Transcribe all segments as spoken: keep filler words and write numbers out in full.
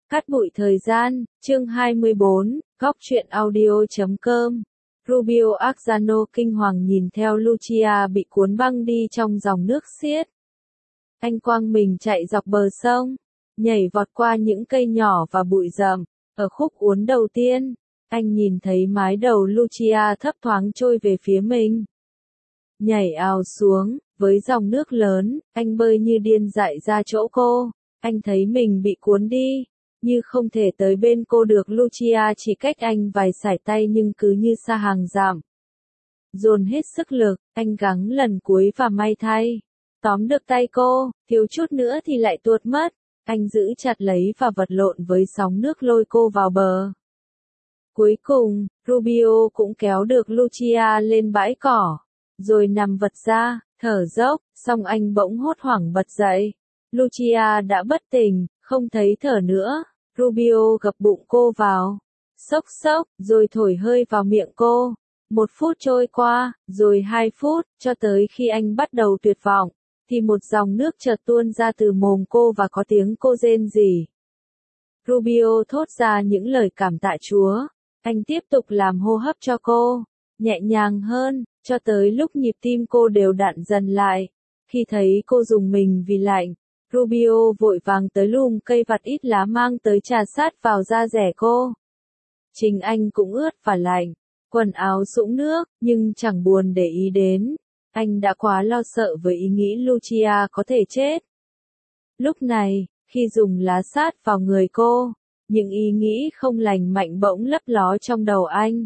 Cát bụi thời gian, chương hai mươi bốn, góc truyện audio chấm com. Rubio Arzano kinh hoàng nhìn theo Lucia bị cuốn băng đi trong dòng nước xiết. Anh quăng mình chạy dọc bờ sông, nhảy vọt qua những cây nhỏ và bụi rậm. Ở khúc uốn đầu tiên, anh nhìn thấy mái đầu Lucia thấp thoáng trôi về phía mình. Nhảy ào xuống, với dòng nước lớn, anh bơi như điên dại ra chỗ cô. Anh thấy mình bị cuốn đi, như không thể tới bên cô được. Lucia chỉ cách anh vài sải tay nhưng cứ như xa hàng dặm. Dồn hết sức lực, anh gắng lần cuối và may thay tóm được tay cô, thiếu chút nữa thì lại tuột mất. Anh giữ chặt lấy và vật lộn với sóng nước lôi cô vào bờ. Cuối cùng, Rubio cũng kéo được Lucia lên bãi cỏ, rồi nằm vật ra, thở dốc, xong anh bỗng hốt hoảng bật dậy. Lucia đã bất tỉnh, không thấy thở nữa. Rubio gập bụng cô vào, xốc xốc, rồi thổi hơi vào miệng cô. Một phút trôi qua, rồi hai phút, cho tới khi anh bắt đầu tuyệt vọng, thì một dòng nước chợt tuôn ra từ mồm cô và có tiếng cô rên rỉ. Rubio thốt ra những lời cảm tạ Chúa. Anh tiếp tục làm hô hấp cho cô, nhẹ nhàng hơn, cho tới lúc nhịp tim cô đều đặn dần lại. Khi thấy cô rùng mình vì lạnh, Rubio vội vàng tới lùm cây vặt ít lá mang tới trà sát vào da rẻ cô. Chính anh cũng ướt và lạnh, quần áo sũng nước, nhưng chẳng buồn để ý đến. Anh đã quá lo sợ với ý nghĩ Lucia có thể chết. Lúc này, khi dùng lá sát vào người cô, những ý nghĩ không lành mạnh bỗng lấp ló trong đầu anh.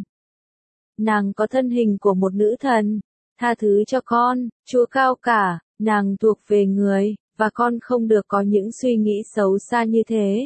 Nàng có thân hình của một nữ thần, tha thứ cho con, Chúa cao cả, nàng thuộc về người, và con không được có những suy nghĩ xấu xa như thế.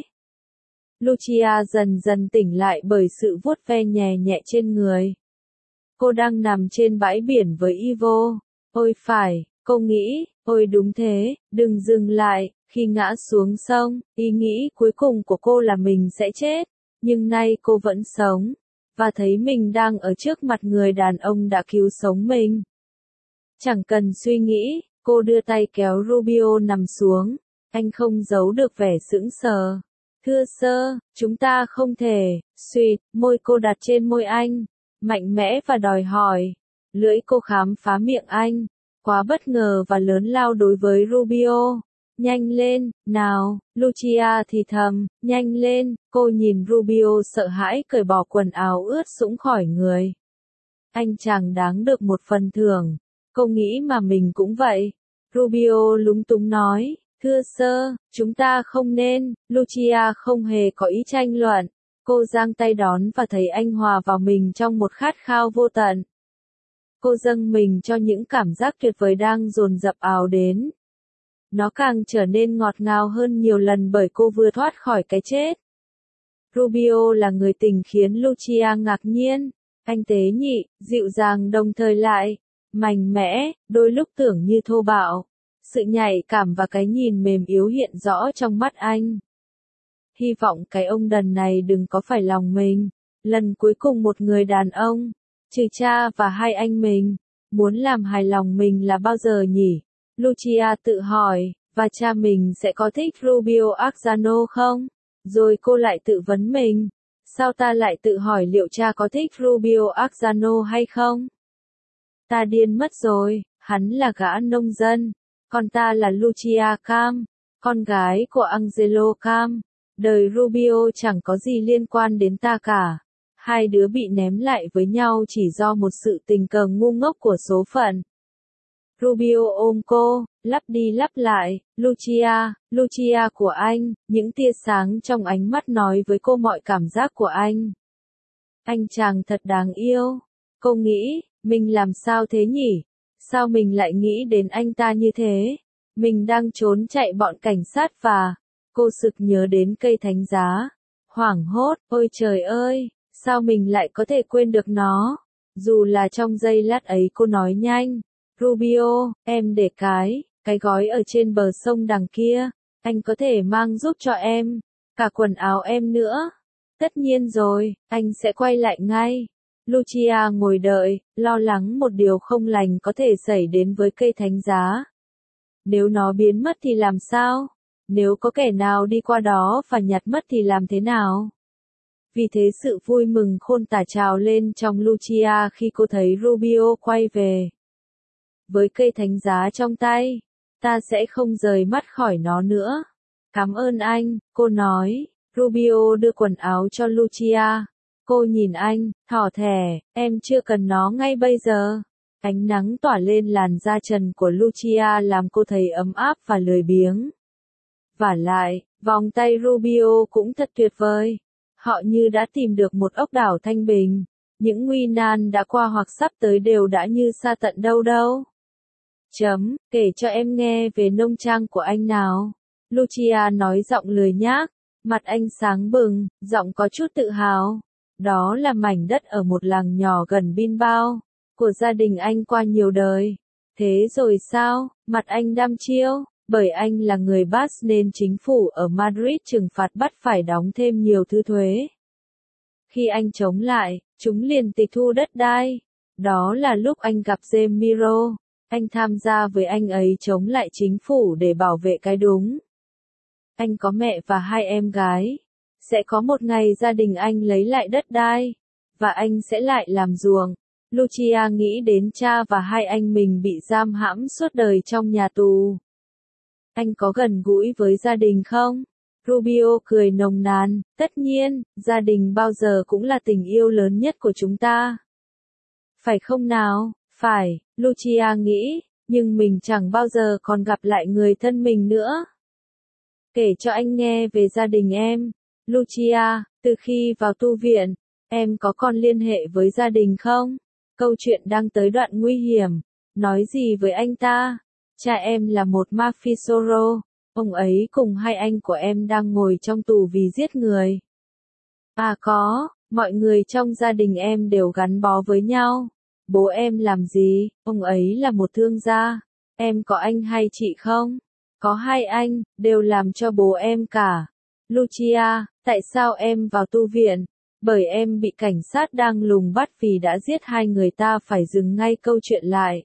Lucia dần dần tỉnh lại bởi sự vuốt ve nhẹ nhẹ trên người. Cô đang nằm trên bãi biển với Ivo. Ôi phải, cô nghĩ, ôi đúng thế, đừng dừng lại. Khi ngã xuống sông, ý nghĩ cuối cùng của cô là mình sẽ chết, nhưng nay cô vẫn sống, và thấy mình đang ở trước mặt người đàn ông đã cứu sống mình. Chẳng cần suy nghĩ, cô đưa tay kéo Rubio nằm xuống. Anh không giấu được vẻ sững sờ. Thưa sơ, chúng ta không thể. Suýt, môi cô đặt trên môi anh, mạnh mẽ và đòi hỏi. Lưỡi cô khám phá miệng anh, quá bất ngờ và lớn lao đối với Rubio. Nhanh lên, nào, Lucia thì thầm, nhanh lên. Cô nhìn Rubio sợ hãi cởi bỏ quần áo ướt sũng khỏi người. Anh chàng đáng được một phần thưởng. Cô nghĩ mà mình cũng vậy. Rubio lúng túng nói, thưa sơ, chúng ta không nên. Lucia không hề có ý tranh luận. Cô giang tay đón và thấy anh hòa vào mình trong một khát khao vô tận. Cô dâng mình cho những cảm giác tuyệt vời đang dồn dập ào đến. Nó càng trở nên ngọt ngào hơn nhiều lần bởi cô vừa thoát khỏi cái chết. Rubio là người tình khiến Lucia ngạc nhiên. Anh tế nhị, dịu dàng đồng thời lại mạnh mẽ, đôi lúc tưởng như thô bạo. Sự nhạy cảm và cái nhìn mềm yếu hiện rõ trong mắt anh. Hy vọng cái ông đần này đừng có phải lòng mình. Lần cuối cùng một người đàn ông, trừ cha và hai anh mình, muốn làm hài lòng mình là bao giờ nhỉ? Lucia tự hỏi, và cha mình sẽ có thích Rubio Arzano không? Rồi cô lại tự vấn mình, sao ta lại tự hỏi liệu cha có thích Rubio Arzano hay không? Ta điên mất rồi, hắn là gã nông dân, còn ta là Lucia Cam, con gái của Angelo Cam. Đời Rubio chẳng có gì liên quan đến ta cả. Hai đứa bị ném lại với nhau chỉ do một sự tình cờ ngu ngốc của số phận. Rubio ôm cô, lắp đi lắp lại, Lucia, Lucia của anh, những tia sáng trong ánh mắt nói với cô mọi cảm giác của anh. Anh chàng thật đáng yêu. Cô nghĩ, mình làm sao thế nhỉ? Sao mình lại nghĩ đến anh ta như thế? Mình đang trốn chạy bọn cảnh sát và... Cô sực nhớ đến cây thánh giá. Hoảng hốt, ôi trời ơi, sao mình lại có thể quên được nó? Dù là trong giây lát ấy cô nói nhanh. Rubio, em để cái, cái gói ở trên bờ sông đằng kia. Anh có thể mang giúp cho em. Cả quần áo em nữa. Tất nhiên rồi, anh sẽ quay lại ngay. Lucia ngồi đợi, lo lắng một điều không lành có thể xảy đến với cây thánh giá. Nếu nó biến mất thì làm sao? Nếu có kẻ nào đi qua đó và nhặt mất thì làm thế nào? Vì thế sự vui mừng khôn tả trào lên trong Lucia khi cô thấy Rubio quay về. Với cây thánh giá trong tay, ta sẽ không rời mắt khỏi nó nữa. Cảm ơn anh, cô nói. Rubio đưa quần áo cho Lucia. Cô nhìn anh, thỏ thẻ, em chưa cần nó ngay bây giờ. Ánh nắng tỏa lên làn da trần của Lucia làm cô thấy ấm áp và lười biếng. Vả lại, vòng tay Rubio cũng thật tuyệt vời. Họ như đã tìm được một ốc đảo thanh bình. Những nguy nan đã qua hoặc sắp tới đều đã như xa tận đâu đâu. Chấm, kể cho em nghe về nông trang của anh nào. Lucia nói giọng lười nhác, mặt anh sáng bừng, giọng có chút tự hào. Đó là mảnh đất ở một làng nhỏ gần Bilbao, của gia đình anh qua nhiều đời. Thế rồi sao? Mặt anh đăm chiêu, bởi anh là người Basque nên chính phủ ở Madrid trừng phạt bắt phải đóng thêm nhiều thứ thuế. Khi anh chống lại, chúng liền tịch thu đất đai. Đó là lúc anh gặp Jaime Miro. Anh tham gia với anh ấy chống lại chính phủ để bảo vệ cái đúng. Anh có mẹ và hai em gái. Sẽ có một ngày gia đình anh lấy lại đất đai, và anh sẽ lại làm ruộng. Lucia nghĩ đến cha và hai anh mình bị giam hãm suốt đời trong nhà tù. Anh có gần gũi với gia đình không? Rubio cười nồng nàn, tất nhiên, gia đình bao giờ cũng là tình yêu lớn nhất của chúng ta. Phải không nào? Phải, Lucia nghĩ, nhưng mình chẳng bao giờ còn gặp lại người thân mình nữa. Kể cho anh nghe về gia đình em. Lucia, từ khi vào tu viện, em có còn liên hệ với gia đình không? Câu chuyện đang tới đoạn nguy hiểm. Nói gì với anh ta? Cha em là một mafioso. Ông ấy cùng hai anh của em đang ngồi trong tù vì giết người. À có, mọi người trong gia đình em đều gắn bó với nhau. Bố em làm gì? Ông ấy là một thương gia. Em có anh hay chị không? Có hai anh, đều làm cho bố em cả. Lucia, tại sao em vào tu viện? Bởi em bị cảnh sát đang lùng bắt vì đã giết hai người ta, phải dừng ngay câu chuyện lại.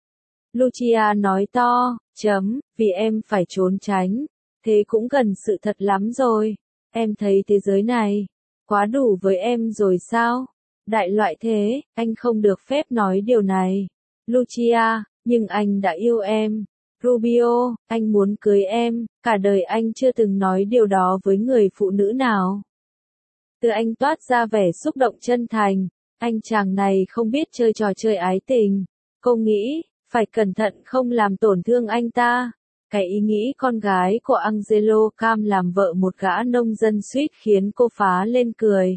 Lucia nói to, chấm, vì em phải trốn tránh. Thế cũng gần sự thật lắm rồi. Em thấy thế giới này quá đủ với em rồi sao? Đại loại thế, anh không được phép nói điều này. Lucia, nhưng anh đã yêu em. Rubio, anh muốn cưới em, cả đời anh chưa từng nói điều đó với người phụ nữ nào. Từ anh toát ra vẻ xúc động chân thành, anh chàng này không biết chơi trò chơi ái tình. Cô nghĩ, phải cẩn thận không làm tổn thương anh ta. Cái ý nghĩ con gái của Angelo Cam làm vợ một gã nông dân suýt khiến cô phá lên cười.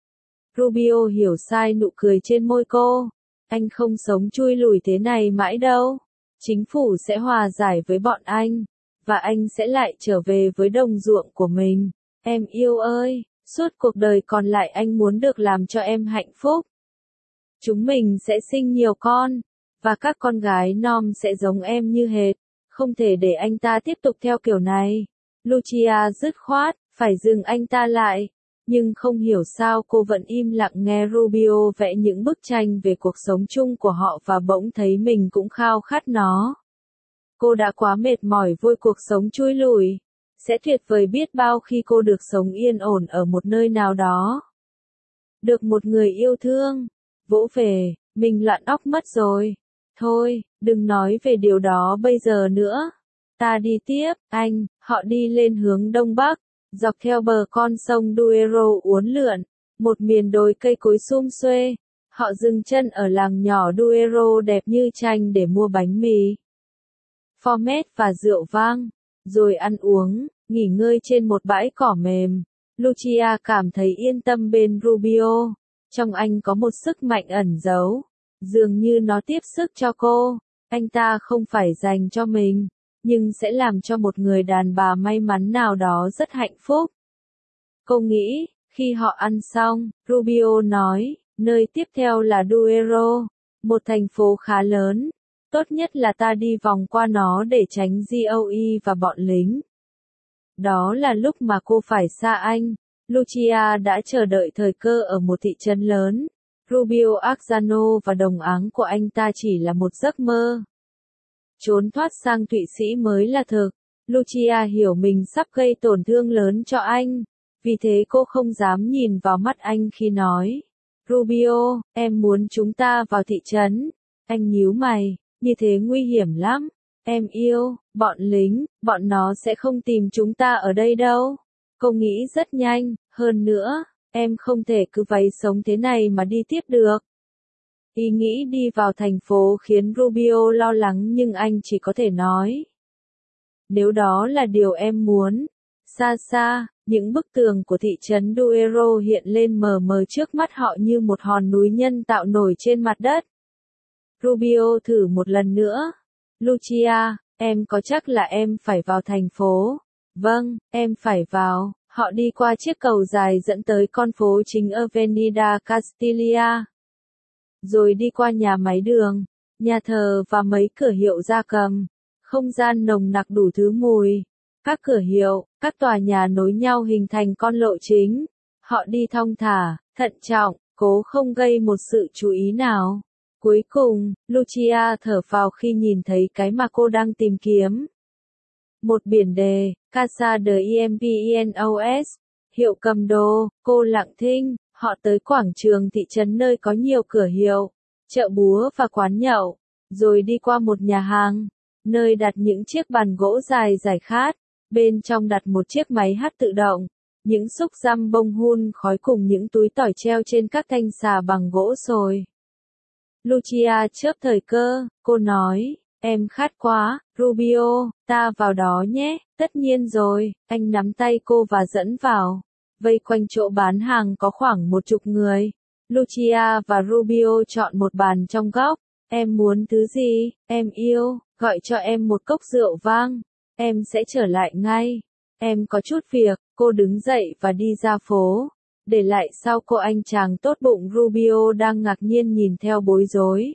Rubio hiểu sai nụ cười trên môi cô. Anh không sống chui lủi thế này mãi đâu. Chính phủ sẽ hòa giải với bọn anh, và anh sẽ lại trở về với đồng ruộng của mình. Em yêu ơi, suốt cuộc đời còn lại anh muốn được làm cho em hạnh phúc. Chúng mình sẽ sinh nhiều con, và các con gái nom sẽ giống em như hệt. Không thể để anh ta tiếp tục theo kiểu này. Lucia dứt khoát, phải dừng anh ta lại. Nhưng không hiểu sao cô vẫn im lặng nghe Rubio vẽ những bức tranh về cuộc sống chung của họ và bỗng thấy mình cũng khao khát nó. Cô đã quá mệt mỏi với cuộc sống chui lủi. Sẽ tuyệt vời biết bao khi cô được sống yên ổn ở một nơi nào đó. Được một người yêu thương. Vỗ về, mình loạn óc mất rồi. Thôi, đừng nói về điều đó bây giờ nữa. Ta đi tiếp, anh. Họ đi lên hướng đông bắc, dọc theo bờ con sông Duero uốn lượn, một miền đồi cây cối sum xuê. Họ dừng chân ở làng nhỏ Duero đẹp như tranh để mua bánh mì, format và rượu vang, rồi ăn uống, nghỉ ngơi trên một bãi cỏ mềm. Lucia cảm thấy yên tâm bên Rubio. Trong anh có một sức mạnh ẩn giấu, dường như nó tiếp sức cho cô. Anh ta không phải dành cho mình, nhưng sẽ làm cho một người đàn bà may mắn nào đó rất hạnh phúc. Cô nghĩ, khi họ ăn xong, Rubio nói, nơi tiếp theo là Duero, một thành phố khá lớn. Tốt nhất là ta đi vòng qua nó để tránh giê o e và bọn lính. Đó là lúc mà cô phải xa anh. Lucia đã chờ đợi thời cơ ở một thị trấn lớn. Rubio Arzano và đồng áng của anh ta chỉ là một giấc mơ. Trốn thoát sang Thụy Sĩ mới là thực. Lucia hiểu mình sắp gây tổn thương lớn cho anh, vì thế cô không dám nhìn vào mắt anh khi nói. Rubio, em muốn chúng ta vào thị trấn. Anh nhíu mày, như thế nguy hiểm lắm. Em yêu, bọn lính, bọn nó sẽ không tìm chúng ta ở đây đâu. Cô nghĩ rất nhanh, hơn nữa, em không thể cứ váy sống thế này mà đi tiếp được. Ý nghĩ đi vào thành phố khiến Rubio lo lắng nhưng anh chỉ có thể nói. Nếu đó là điều em muốn. Xa xa, những bức tường của thị trấn Duero hiện lên mờ mờ trước mắt họ như một hòn núi nhân tạo nổi trên mặt đất. Rubio thử một lần nữa. Lucia, em có chắc là em phải vào thành phố? Vâng, em phải vào. Họ đi qua chiếc cầu dài dẫn tới con phố chính Avenida Castilla. Rồi đi qua nhà máy đường, nhà thờ và mấy cửa hiệu gia cầm. Không gian nồng nặc đủ thứ mùi. Các cửa hiệu, các tòa nhà nối nhau hình thành con lộ chính. Họ đi thong thả, thận trọng, cố không gây một sự chú ý nào. Cuối cùng, Lucia thở phào khi nhìn thấy cái mà cô đang tìm kiếm. Một biển đề, Casa de Empeños, hiệu cầm đồ. Cô lặng thinh, họ tới quảng trường thị trấn nơi có nhiều cửa hiệu, chợ búa và quán nhậu, rồi đi qua một nhà hàng, nơi đặt những chiếc bàn gỗ dài giải khát, bên trong đặt một chiếc máy hát tự động, những xúc giam bông hun khói cùng những túi tỏi treo trên các thanh xà bằng gỗ sồi. Lucia chớp thời cơ, cô nói, em khát quá, Rubio, ta vào đó nhé, tất nhiên rồi, anh nắm tay cô và dẫn vào. Vây quanh chỗ bán hàng có khoảng một chục người. Lucia và Rubio chọn một bàn trong góc. Em muốn thứ gì, em yêu, gọi cho em một cốc rượu vang. Em sẽ trở lại ngay. Em có chút việc, cô đứng dậy và đi ra phố. Để lại sau cô anh chàng tốt bụng Rubio đang ngạc nhiên nhìn theo bối rối.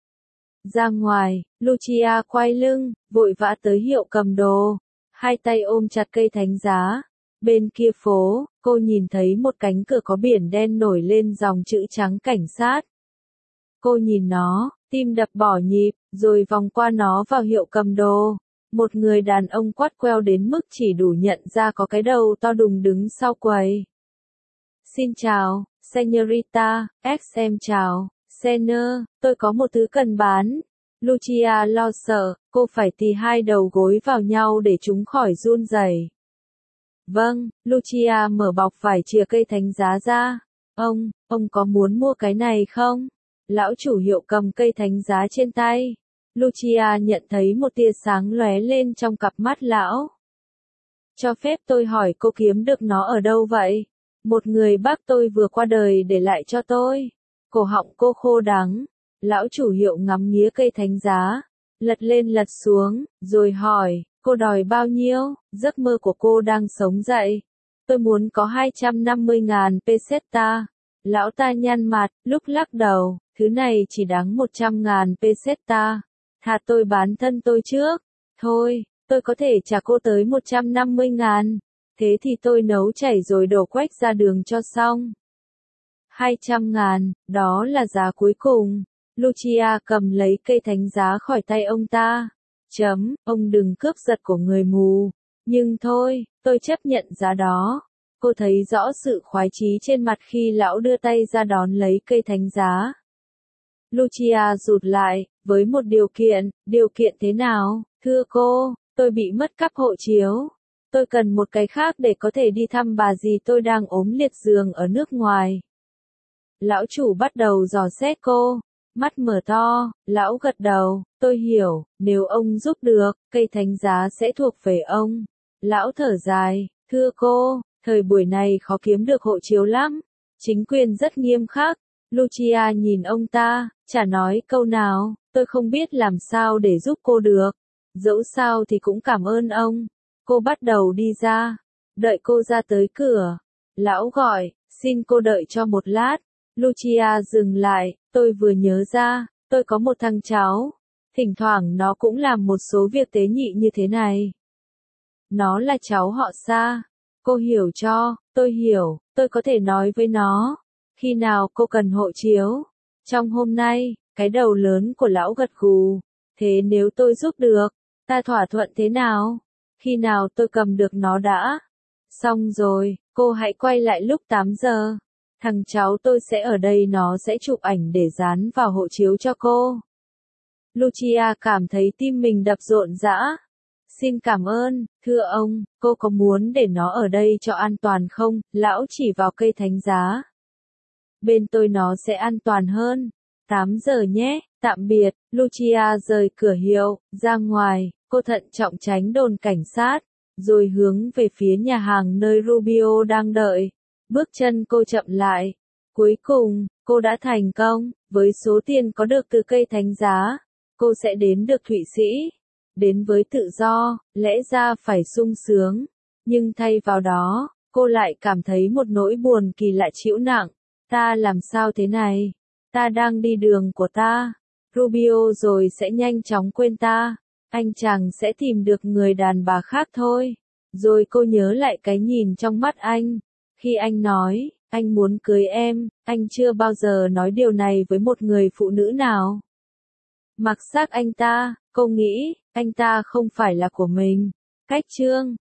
Ra ngoài, Lucia quay lưng, vội vã tới hiệu cầm đồ. Hai tay ôm chặt cây thánh giá. Bên kia phố, cô nhìn thấy một cánh cửa có biển đen nổi lên dòng chữ trắng cảnh sát. Cô nhìn nó, tim đập bỏ nhịp, rồi vòng qua nó vào hiệu cầm đồ. Một người đàn ông quắt queo đến mức chỉ đủ nhận ra có cái đầu to đùng đứng sau quầy. Xin chào, Señorita, ex em chào, Senor, tôi có một thứ cần bán. Lucia lo sợ, cô phải tì hai đầu gối vào nhau để chúng khỏi run rẩy. Vâng, Lucia mở bọc vải chìa cây thánh giá ra. Ông, ông có muốn mua cái này không? Lão chủ hiệu cầm cây thánh giá trên tay. Lucia nhận thấy một tia sáng lóe lên trong cặp mắt lão. Cho phép tôi hỏi cô kiếm được nó ở đâu vậy? Một người bác tôi vừa qua đời để lại cho tôi. Cổ họng cô khô đắng. Lão chủ hiệu ngắm nghía cây thánh giá, lật lên lật xuống, rồi hỏi, cô đòi bao nhiêu? Giấc mơ của cô đang sống dậy. Tôi muốn có hai trăm năm mươi ngàn peseta. Lão ta nhăn mặt, lúc lắc đầu, thứ này chỉ đáng một trăm ngàn peseta. Thà tôi bán thân tôi trước. Thôi, tôi có thể trả cô tới một trăm năm mươi ngàn. Thế thì tôi nấu chảy rồi đổ quách ra đường cho xong. hai trăm ngàn, đó là giá cuối cùng. Lucia cầm lấy cây thánh giá khỏi tay ông ta. Chấm, ông đừng cướp giật của người mù. Nhưng thôi, tôi chấp nhận giá đó. Cô thấy rõ sự khoái chí trên mặt khi lão đưa tay ra đón lấy cây thánh giá. Lucia rụt lại, với một điều kiện, điều kiện thế nào? Thưa cô, tôi bị mất cắp hộ chiếu. Tôi cần một cái khác để có thể đi thăm bà dì tôi đang ốm liệt giường ở nước ngoài. Lão chủ bắt đầu dò xét cô. Mắt mở to, lão gật đầu, tôi hiểu, nếu ông giúp được, cây thánh giá sẽ thuộc về ông. Lão thở dài, thưa cô, thời buổi này khó kiếm được hộ chiếu lắm. Chính quyền rất nghiêm khắc. Lucia nhìn ông ta, chả nói câu nào, tôi không biết làm sao để giúp cô được. Dẫu sao thì cũng cảm ơn ông. Cô bắt đầu đi ra. Đợi cô ra tới cửa. Lão gọi, xin cô đợi cho một lát. Lucia dừng lại, tôi vừa nhớ ra, tôi có một thằng cháu. Thỉnh thoảng nó cũng làm một số việc tế nhị như thế này. Nó là cháu họ Sa. Cô hiểu cho, tôi hiểu, tôi có thể nói với nó. Khi nào cô cần hộ chiếu? Trong hôm nay, cái đầu lớn của lão gật gù. Thế nếu tôi giúp được, ta thỏa thuận thế nào? Khi nào tôi cầm được nó đã? Xong rồi, cô hãy quay lại lúc tám giờ. Thằng cháu tôi sẽ ở đây, nó sẽ chụp ảnh để dán vào hộ chiếu cho cô. Lucia cảm thấy tim mình đập rộn rã. Xin cảm ơn, thưa ông, cô có muốn để nó ở đây cho an toàn không? Lão chỉ vào cây thánh giá. Bên tôi nó sẽ an toàn hơn. tám giờ nhé, tạm biệt. Lucia rời cửa hiệu, ra ngoài, cô thận trọng tránh đồn cảnh sát, rồi hướng về phía nhà hàng nơi Rubio đang đợi. Bước chân cô chậm lại. Cuối cùng, cô đã thành công, với số tiền có được từ cây thánh giá. Cô sẽ đến được Thụy Sĩ. Đến với tự do, lẽ ra phải sung sướng. Nhưng thay vào đó, cô lại cảm thấy một nỗi buồn kỳ lạ trĩu nặng. Ta làm sao thế này? Ta đang đi đường của ta. Rubio rồi sẽ nhanh chóng quên ta. Anh chàng sẽ tìm được người đàn bà khác thôi. Rồi cô nhớ lại cái nhìn trong mắt anh. Khi anh nói, anh muốn cưới em, anh chưa bao giờ nói điều này với một người phụ nữ nào. Mặc xác anh ta, cô nghĩ, anh ta không phải là của mình. Cách chương